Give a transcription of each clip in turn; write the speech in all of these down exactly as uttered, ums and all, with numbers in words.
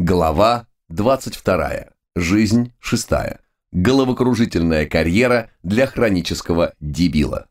Глава двадцать вторая. Жизнь шестая. Головокружительная карьера для хронического дебила.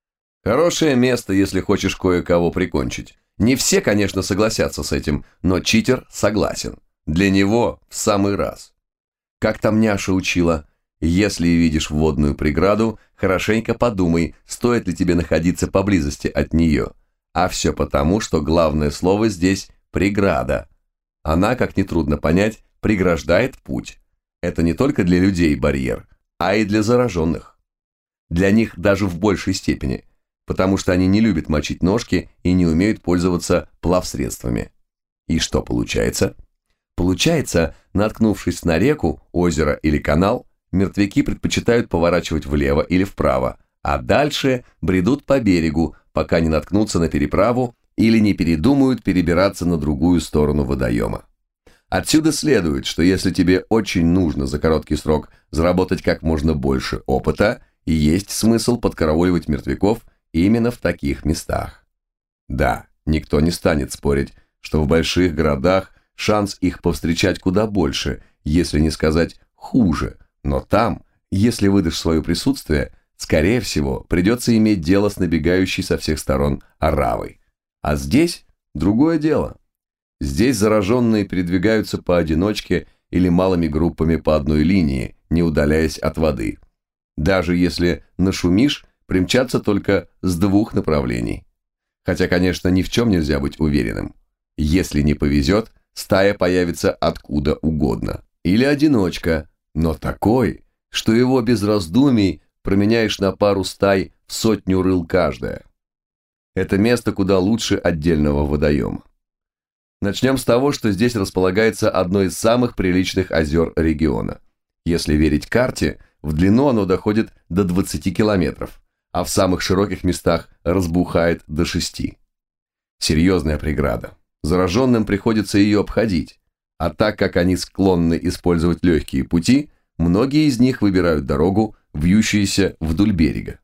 Хорошее место, если хочешь кое-кого прикончить. Не все, конечно, согласятся с этим, но читер согласен. Для него в самый раз. Как там няша учила: если видишь водную преграду, хорошенько подумай, стоит ли тебе находиться поблизости от нее. А все потому, что главное слово здесь «преграда». Она, как нетрудно понять, преграждает путь. Это не только для людей барьер, а и для зараженных. Для них даже в большей степени, потому что они не любят мочить ножки и не умеют пользоваться плавсредствами. И что получается? Получается, наткнувшись на реку, озеро или канал, мертвяки предпочитают поворачивать влево или вправо, а дальше бредут по берегу, пока не наткнутся на переправу или не передумают перебираться на другую сторону водоема. Отсюда следует, что если тебе очень нужно за короткий срок заработать как можно больше опыта, и есть смысл подкарауливать мертвяков именно в таких местах. Да, никто не станет спорить, что в больших городах шанс их повстречать куда больше, если не сказать хуже, но там, если выдашь свое присутствие, скорее всего, придется иметь дело с набегающей со всех сторон оравой. А здесь другое дело. Здесь зараженные передвигаются поодиночке или малыми группами по одной линии, не удаляясь от воды. Даже если нашумишь, примчатся только с двух направлений. Хотя, конечно, ни в чем нельзя быть уверенным. Если не повезет, стая появится откуда угодно. Или одиночка, но такой, что его без раздумий променяешь на пару стай в сотню рыл каждая. Это место куда лучше отдельного водоема. Начнем с того, что здесь располагается одно из самых приличных озер региона. Если верить карте, в длину оно доходит до двадцати километров, а в самых широких местах разбухает до шести. Серьезная преграда. Зараженным приходится ее обходить, а так как они склонны использовать легкие пути, многие из них выбирают дорогу, вьющуюся вдоль берега.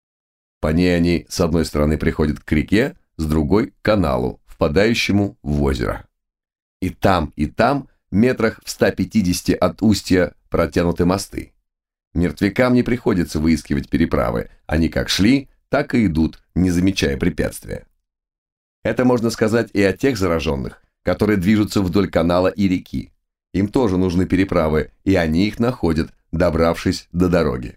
По ней они с одной стороны приходят к реке, с другой – к каналу, впадающему в озеро. И там, и там, метрах в ста пятидесяти от устья, протянуты мосты. Мертвякам не приходится выискивать переправы, они как шли, так и идут, не замечая препятствия. Это можно сказать и о тех зараженных, которые движутся вдоль канала и реки. Им тоже нужны переправы, и они их находят, добравшись до дороги.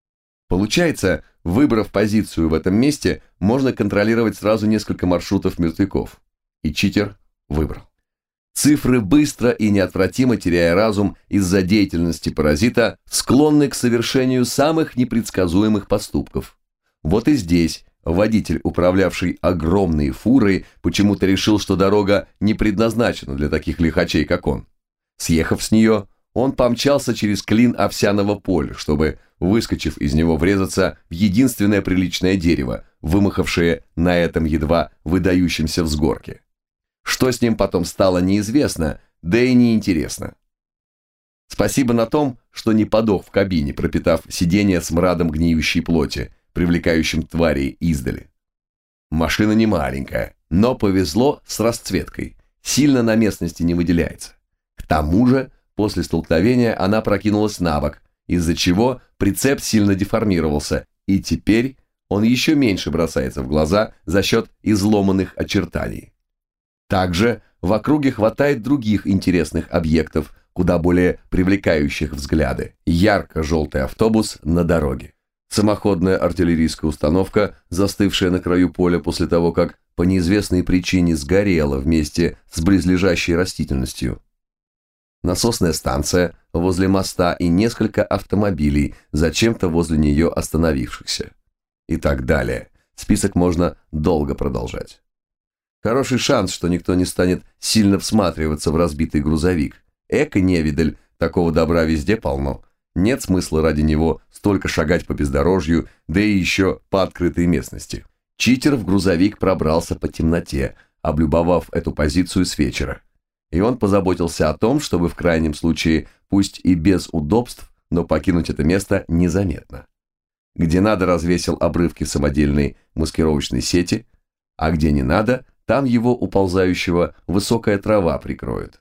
Получается, выбрав позицию в этом месте, можно контролировать сразу несколько маршрутов мертвяков. И читер выбрал. Цифры, быстро и неотвратимо теряя разум из-за деятельности паразита, склонны к совершению самых непредсказуемых поступков. Вот и здесь водитель, управлявший огромной фурой, почему-то решил, что дорога не предназначена для таких лихачей, как он. Съехав с нее, он помчался через клин овсяного поля, чтобы, выскочив из него, врезаться в единственное приличное дерево, вымахавшее на этом едва выдающемся взгорке. Что с ним потом стало, неизвестно, да и неинтересно. Спасибо на том, что не подох в кабине, пропитав сиденье смрадом гниющей плоти, привлекающим тварей издали. Машина не маленькая, но повезло с расцветкой, сильно на местности не выделяется. К тому же, после столкновения она прокинулась на бок, из-за чего прицеп сильно деформировался, и теперь он еще меньше бросается в глаза за счет изломанных очертаний. Также в округе хватает других интересных объектов, куда более привлекающих взгляды. Ярко-желтый автобус на дороге. Самоходная артиллерийская установка, застывшая на краю поля после того, как по неизвестной причине сгорела вместе с близлежащей растительностью. Насосная станция возле моста и несколько автомобилей, зачем-то возле нее остановившихся. И так далее. Список можно долго продолжать. Хороший шанс, что никто не станет сильно всматриваться в разбитый грузовик. Эко-невидаль, такого добра везде полно. Нет смысла ради него столько шагать по бездорожью, да и еще по открытой местности. Читер в грузовик пробрался по темноте, облюбовав эту позицию с вечера. И он позаботился о том, чтобы в крайнем случае, пусть и без удобств, но покинуть это место незаметно. Где надо, развесил обрывки самодельной маскировочной сети, а где не надо, там его уползающего высокая трава прикроет.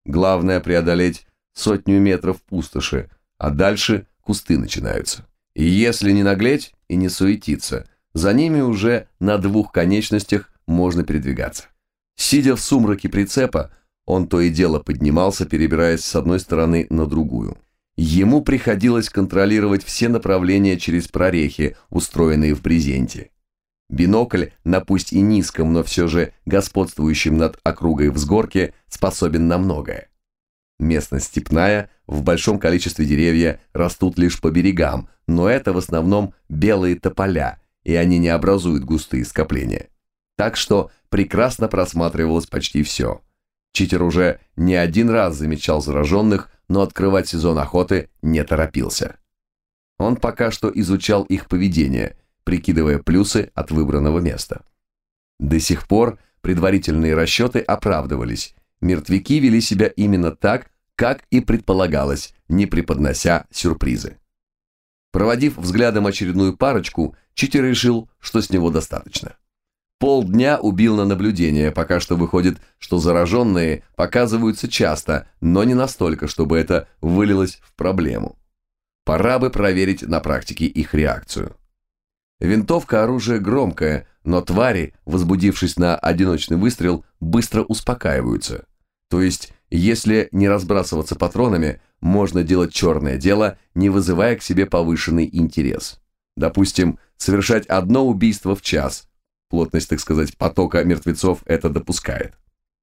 Главное преодолеть сотню метров пустоши, а дальше кусты начинаются. И если не наглеть и не суетиться, за ними уже на двух конечностях можно передвигаться. Сидя в сумраке прицепа, он то и дело поднимался, перебираясь с одной стороны на другую. Ему приходилось контролировать все направления через прорехи, устроенные в брезенте. Бинокль, на пусть и низком, но все же господствующем над округой взгорке, способен на многое. Местность степная, в большом количестве деревья растут лишь по берегам, но это в основном белые тополя, и они не образуют густые скопления. Так что прекрасно просматривалось почти все. Читер уже не один раз замечал зараженных, но открывать сезон охоты не торопился. Он пока что изучал их поведение, прикидывая плюсы от выбранного места. До сих пор предварительные расчеты оправдывались. Мертвяки вели себя именно так, как и предполагалось, не преподнося сюрпризы. Проводив взглядом очередную парочку, Читер решил, что с него достаточно. Полдня убил на наблюдение, пока что выходит, что зараженные показываются часто, но не настолько, чтобы это вылилось в проблему. Пора бы проверить на практике их реакцию. Винтовка – оружие громкое, но твари, возбудившись на одиночный выстрел, быстро успокаиваются. То есть, если не разбрасываться патронами, можно делать черное дело, не вызывая к себе повышенный интерес. Допустим, совершать одно убийство в час. Плотность, так сказать, потока мертвецов это допускает.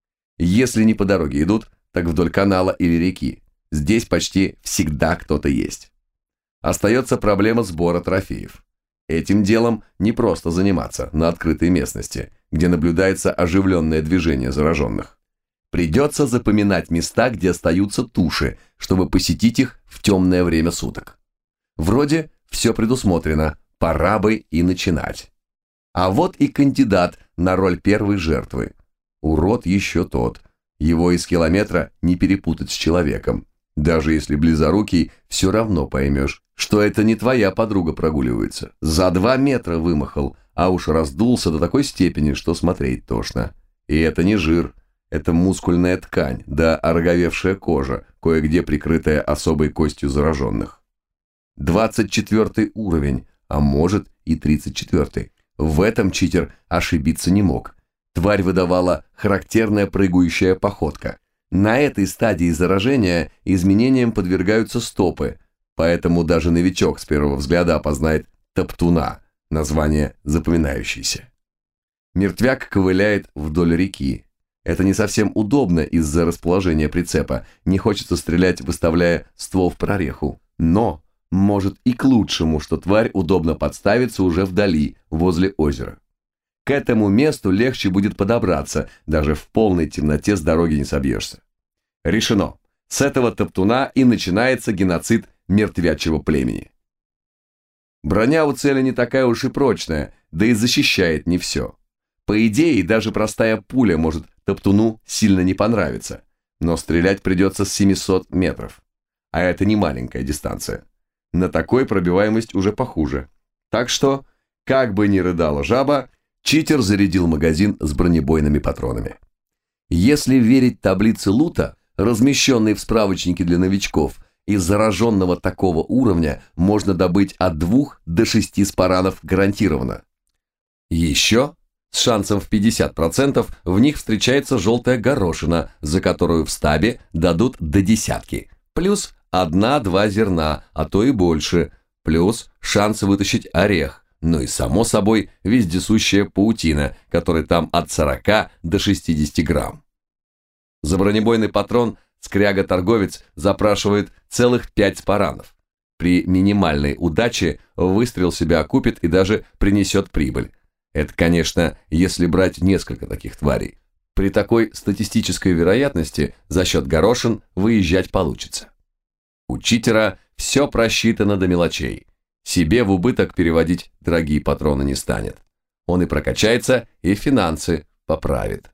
Если не по дороге идут, так вдоль канала или реки. Здесь почти всегда кто-то есть. Остается проблема сбора трофеев. Этим делом не просто заниматься на открытой местности, где наблюдается оживленное движение зараженных. Придется запоминать места, где остаются туши, чтобы посетить их в темное время суток. Вроде все предусмотрено, пора бы и начинать. А вот и кандидат на роль первой жертвы. Урод еще тот. Его из километра не перепутать с человеком. Даже если близорукий, все равно поймешь, что это не твоя подруга прогуливается. За два метра вымахал, а уж раздулся до такой степени, что смотреть тошно. И это не жир, это мускульная ткань, да ороговевшая кожа, кое-где прикрытая особой костью зараженных. двадцать четвёртый уровень, а может и тридцать четвёртый. В этом Читер ошибиться не мог. Тварь выдавала характерная прыгающая походка. На этой стадии заражения изменениям подвергаются стопы, поэтому даже новичок с первого взгляда опознает топтуна, название запоминающееся. Мертвяк ковыляет вдоль реки. Это не совсем удобно из-за расположения прицепа, не хочется стрелять, выставляя ствол в прореху. Но может и к лучшему, что тварь удобно подставится уже вдали, возле озера. К этому месту легче будет подобраться, даже в полной темноте с дороги не собьешься. Решено. С этого топтуна и начинается геноцид мертвячьего племени. Броня у цели не такая уж и прочная, да и защищает не все. По идее, даже простая пуля может топтуну сильно не понравиться, но стрелять придется с семисот метров. А это не маленькая дистанция. На такой пробиваемость уже похуже. Так что, как бы ни рыдала жаба, Читер зарядил магазин с бронебойными патронами. Если верить таблице лута, размещенной в справочнике для новичков, из зараженного такого уровня можно добыть от двух до шести спаранов гарантированно. Еще, с шансом в пятьдесят процентов, в них встречается желтая горошина, за которую в стабе дадут до десятки, плюс одна-два зерна, а то и больше, плюс шанс вытащить орех, ну и, само собой, вездесущая паутина, которой там от сорока до шестидесяти грамм. За бронебойный патрон скряга-торговец запрашивает целых пять спаранов. При минимальной удаче выстрел себя окупит и даже принесет прибыль. Это, конечно, если брать несколько таких тварей. При такой статистической вероятности за счет горошин выезжать получится. У Читера все просчитано до мелочей. Себе в убыток переводить дорогие патроны не станет. Он и прокачается, и финансы поправит.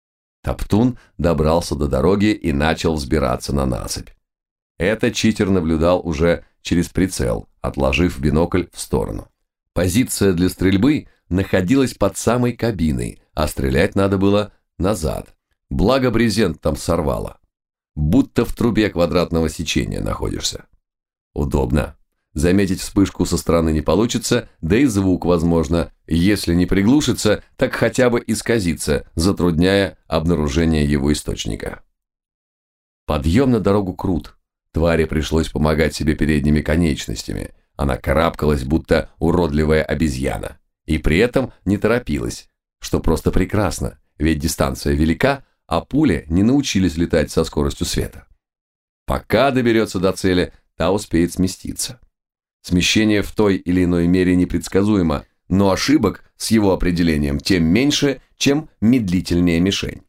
Топтун добрался до дороги и начал взбираться на насыпь. Это Читер наблюдал уже через прицел, отложив бинокль в сторону. Позиция для стрельбы находилась под самой кабиной, а стрелять надо было назад. Благо брезент там сорвало. будто в трубе квадратного сечения находишься. Удобно. Заметить вспышку со стороны не получится, да и звук, возможно, если не приглушится, так хотя бы исказится, затрудняя обнаружение его источника. Подъем на дорогу крут. Твари пришлось помогать себе передними конечностями. Она карабкалась, будто уродливая обезьяна. И при этом не торопилась, что просто прекрасно, ведь дистанция велика, а пули не научились летать со скоростью света. Пока доберется до цели, та успеет сместиться. Смещение в той или иной мере непредсказуемо, но ошибок с его определением тем меньше, чем медлительнее мишень.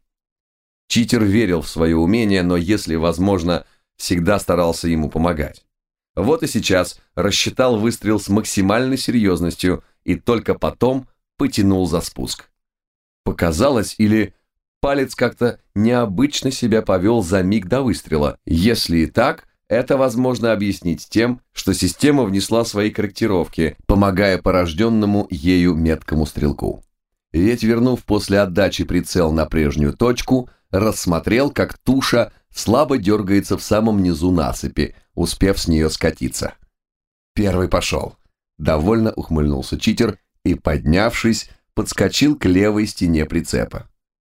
Читер верил в свое умение, но если возможно, всегда старался ему помогать. Вот и сейчас рассчитал выстрел с максимальной серьезностью и только потом потянул за спуск. Показалось, или палец как-то необычно себя повел за миг до выстрела. Если и так, это возможно объяснить тем, что система внесла свои корректировки, помогая порожденному ею меткому стрелку. Ведь, вернув после отдачи прицел на прежнюю точку, рассмотрел, как туша слабо дергается в самом низу насыпи, успев с нее скатиться. Первый пошел. Довольно ухмыльнулся читер и, поднявшись, подскочил к левой стене прицепа.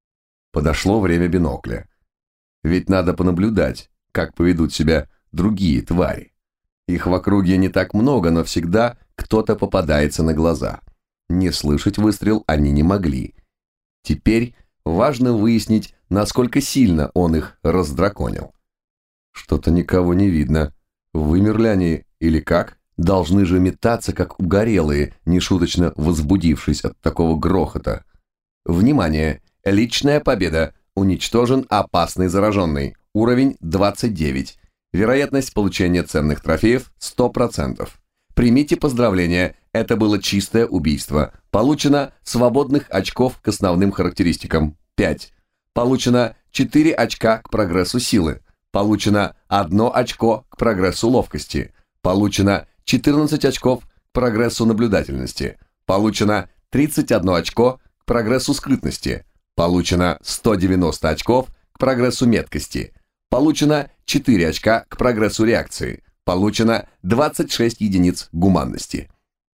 Подошло время бинокля. Ведь надо понаблюдать, как поведут себя другие твари. Их в округе не так много, но всегда кто-то попадается на глаза. Не слышать выстрел они не могли. Теперь важно выяснить, насколько сильно он их раздраконил. Что-то никого не видно. Вымерли они или как? Должны же метаться, как угорелые, нешуточно возбудившись от такого грохота. Внимание! Личная победа. Уничтожен опасный зараженный. Уровень двадцать девять. Вероятность получения ценных трофеев сто процентов. Примите поздравления, это было чистое убийство. Получено свободных очков к основным характеристикам пять. Получено четыре очка к прогрессу силы. Получено одно очко к прогрессу ловкости. Получено четырнадцать очков к прогрессу наблюдательности. Получено тридцать одно очко к прогрессу скрытности. Получено сто девяносто очков к прогрессу меткости. Получено четыре очка к прогрессу реакции. Получено двадцать шесть единиц гуманности.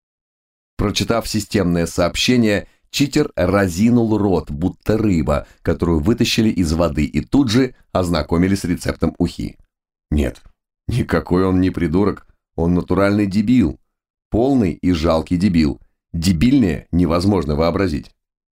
Прочитав системное сообщение, читер разинул рот, будто рыба, которую вытащили из воды и тут же ознакомили с рецептом ухи. Нет, никакой он не придурок, он натуральный дебил. Полный и жалкий дебил. Дебильнее невозможно вообразить.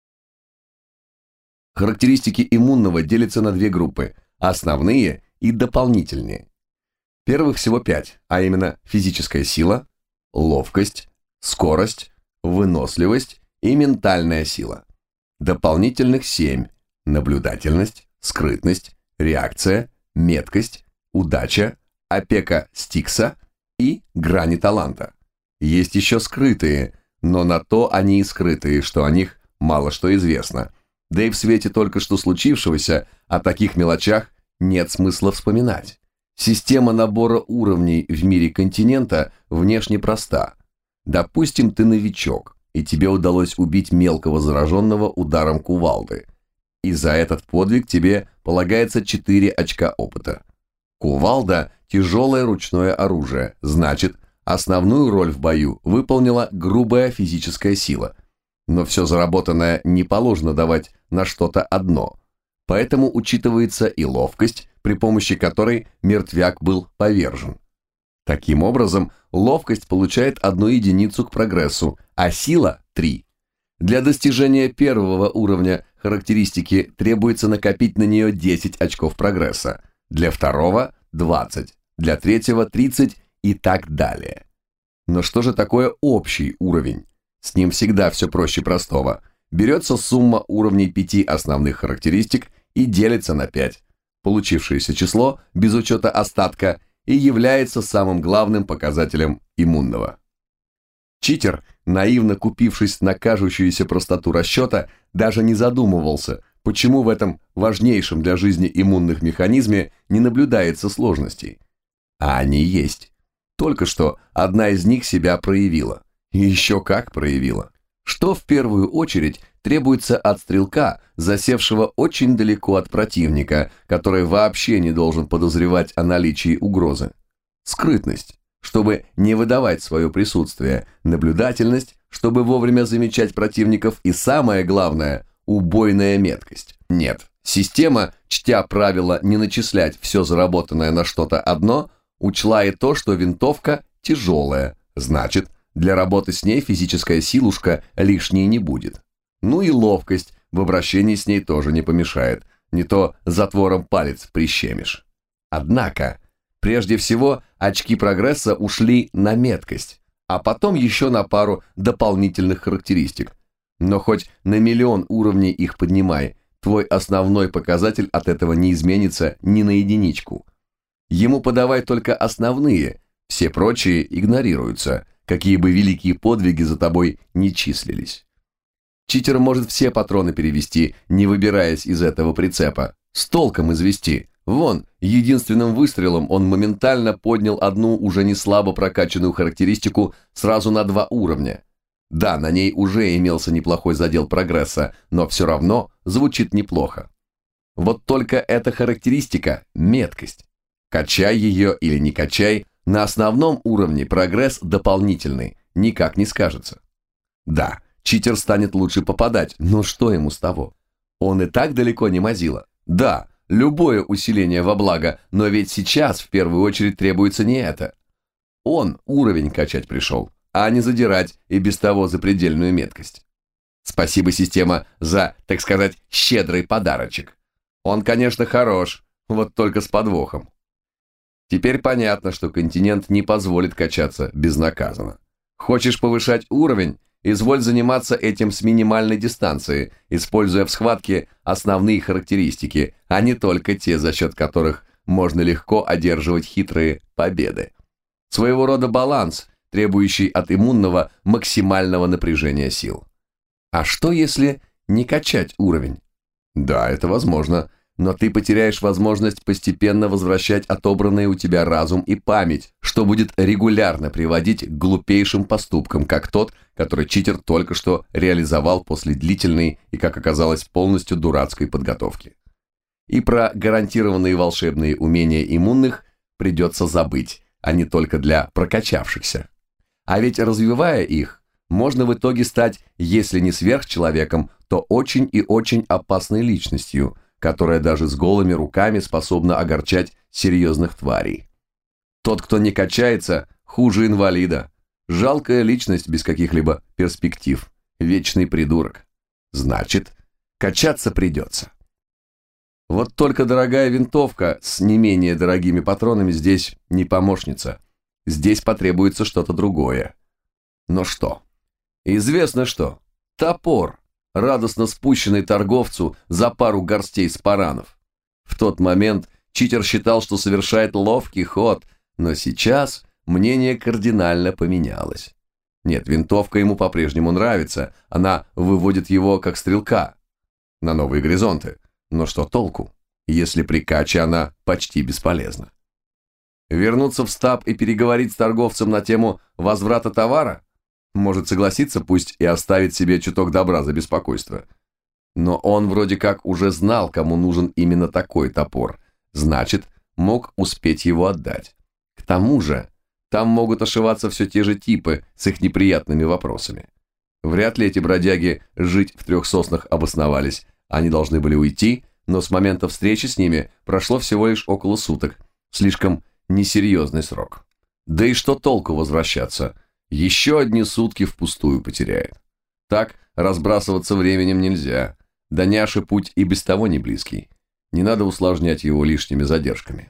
Характеристики иммунного делятся на две группы – основные и дополнительные. Первых всего пять, а именно физическая сила, ловкость, скорость, выносливость и ментальная сила. Дополнительных семь – наблюдательность, скрытность, реакция, меткость, удача, опека Стикса и грани таланта. Есть еще скрытые, но на то они и скрытые, что о них мало что известно. Да и в свете только что случившегося о таких мелочах нет смысла вспоминать. Система набора уровней в мире континента внешне проста. Допустим, ты новичок, и тебе удалось убить мелкого зараженного ударом кувалды. И за этот подвиг тебе полагается четыре очка опыта. Кувалда – тяжелое ручное оружие, значит, основную роль в бою выполнила грубая физическая сила. Но все заработанное не положено давать на что-то одно. Поэтому учитывается и ловкость, при помощи которой мертвяк был повержен. Таким образом, ловкость получает одну единицу к прогрессу, а сила – три. Для достижения первого уровня характеристики требуется накопить на нее десять очков прогресса, для второго – двадцать, для третьего – тридцать и так далее. Но что же такое общий уровень? С ним всегда все проще простого. Берется сумма уровней пяти основных характеристик и делится на пять. Получившееся число, без учета остатка, и является самым главным показателем иммунного. Читер, наивно купившись на кажущуюся простоту расчета, даже не задумывался, почему в этом важнейшем для жизни иммунных механизме не наблюдается сложностей. А они есть. Только что одна из них себя проявила. И еще как проявила. Что в первую очередь требуется от стрелка, засевшего очень далеко от противника, который вообще не должен подозревать о наличии угрозы. Скрытность, чтобы не выдавать свое присутствие, наблюдательность, чтобы вовремя замечать противников, и самое главное – убойная меткость. Нет, система, чтя правило не начислять все заработанное на что-то одно, учла и то, что винтовка тяжелая, значит, для работы с ней физическая силушка лишней не будет. Ну и ловкость в обращении с ней тоже не помешает, не то затвором палец прищемишь. Однако, прежде всего, очки прогресса ушли на меткость, а потом еще на пару дополнительных характеристик. Но хоть на миллион уровней их поднимай, твой основной показатель от этого не изменится ни на единичку. Ему подавай только основные, все прочие игнорируются, какие бы великие подвиги за тобой не числились. Читер может все патроны перевести, не выбираясь из этого прицепа, с толком извести. Вон, единственным выстрелом он моментально поднял одну уже не слабо прокачанную характеристику сразу на два уровня. Да, на ней уже имелся неплохой задел прогресса, но все равно звучит неплохо. Вот только эта характеристика – меткость. Качай ее или не качай, на основном уровне прогресс дополнительный, никак не скажется. Да, читер станет лучше попадать, но что ему с того? Он и так далеко не мазила. Да, любое усиление во благо, но ведь сейчас в первую очередь требуется не это. Он уровень качать пришел, а не задирать и без того запредельную меткость. Спасибо, система, за, так сказать, щедрый подарочек. Он, конечно, хорош, вот только с подвохом. Теперь понятно, что континент не позволит качаться безнаказанно. Хочешь повышать уровень? Изволь заниматься этим с минимальной дистанции, используя в схватке основные характеристики, а не только те, за счет которых можно легко одерживать хитрые победы. Своего рода баланс, требующий от иммунного максимального напряжения сил. А что если не качать уровень? Да, это возможно, но ты потеряешь возможность постепенно возвращать отобранные у тебя разум и память, что будет регулярно приводить к глупейшим поступкам, как тот, который читер только что реализовал после длительной и, как оказалось, полностью дурацкой подготовки. И про гарантированные волшебные умения иммунных придется забыть, а не только для прокачавшихся. А ведь развивая их, можно в итоге стать, если не сверхчеловеком, то очень и очень опасной личностью, которая даже с голыми руками способна огорчать серьезных тварей. Тот, кто не качается, хуже инвалида. Жалкая личность без каких-либо перспектив. Вечный придурок. Значит, качаться придется. Вот только дорогая винтовка с не менее дорогими патронами здесь не помощница. Здесь потребуется что-то другое. Но что? Известно что. Топор, радостно спущенный торговцу за пару горстей спаранов. В тот момент читер считал, что совершает ловкий ход, но сейчас мнение кардинально поменялось. Нет, винтовка ему по-прежнему нравится, она выводит его как стрелка на новые горизонты. Но что толку, если при каче она почти бесполезна? Вернуться в стаб и переговорить с торговцем на тему возврата товара? Может согласиться, пусть и оставить себе чуток добра за беспокойство. Но он вроде как уже знал, кому нужен именно такой топор. Значит, мог успеть его отдать. К тому же, там могут ошиваться все те же типы с их неприятными вопросами. Вряд ли эти бродяги жить в трех соснах обосновались. Они должны были уйти, но с момента встречи с ними прошло всего лишь около суток. Слишком несерьезный срок. Да и что толку возвращаться? Еще одни сутки впустую потеряет. Так разбрасываться временем нельзя. До Няши путь и без того не близкий. Не надо усложнять его лишними задержками.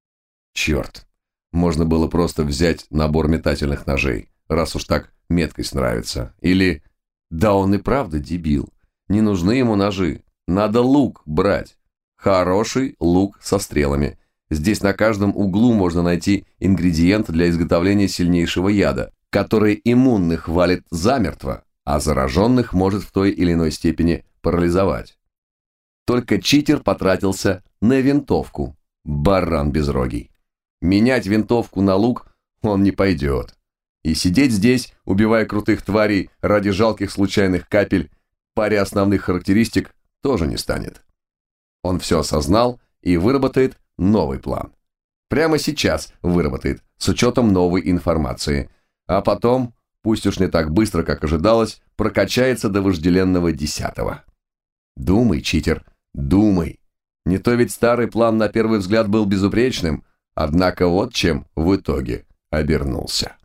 Черт, можно было просто взять набор метательных ножей, раз уж так меткость нравится. Или, да он и правда дебил, не нужны ему ножи, надо лук брать. Хороший лук со стрелами. Здесь на каждом углу можно найти ингредиент для изготовления сильнейшего яда, который иммунных валит замертво, а зараженных может в той или иной степени парализовать. Только читер потратился на винтовку, баран безрогий. Менять винтовку на лук он не пойдет. И сидеть здесь, убивая крутых тварей ради жалких случайных капель, паре основных характеристик тоже не станет. Он все осознал и выработает новый план. Прямо сейчас выработает, с учетом новой информации. А потом, пусть уж не так быстро, как ожидалось, прокачается до вожделенного десятого. Думай, читер, думай. Не то ведь старый план на первый взгляд был безупречным, однако вот чем в итоге обернулся.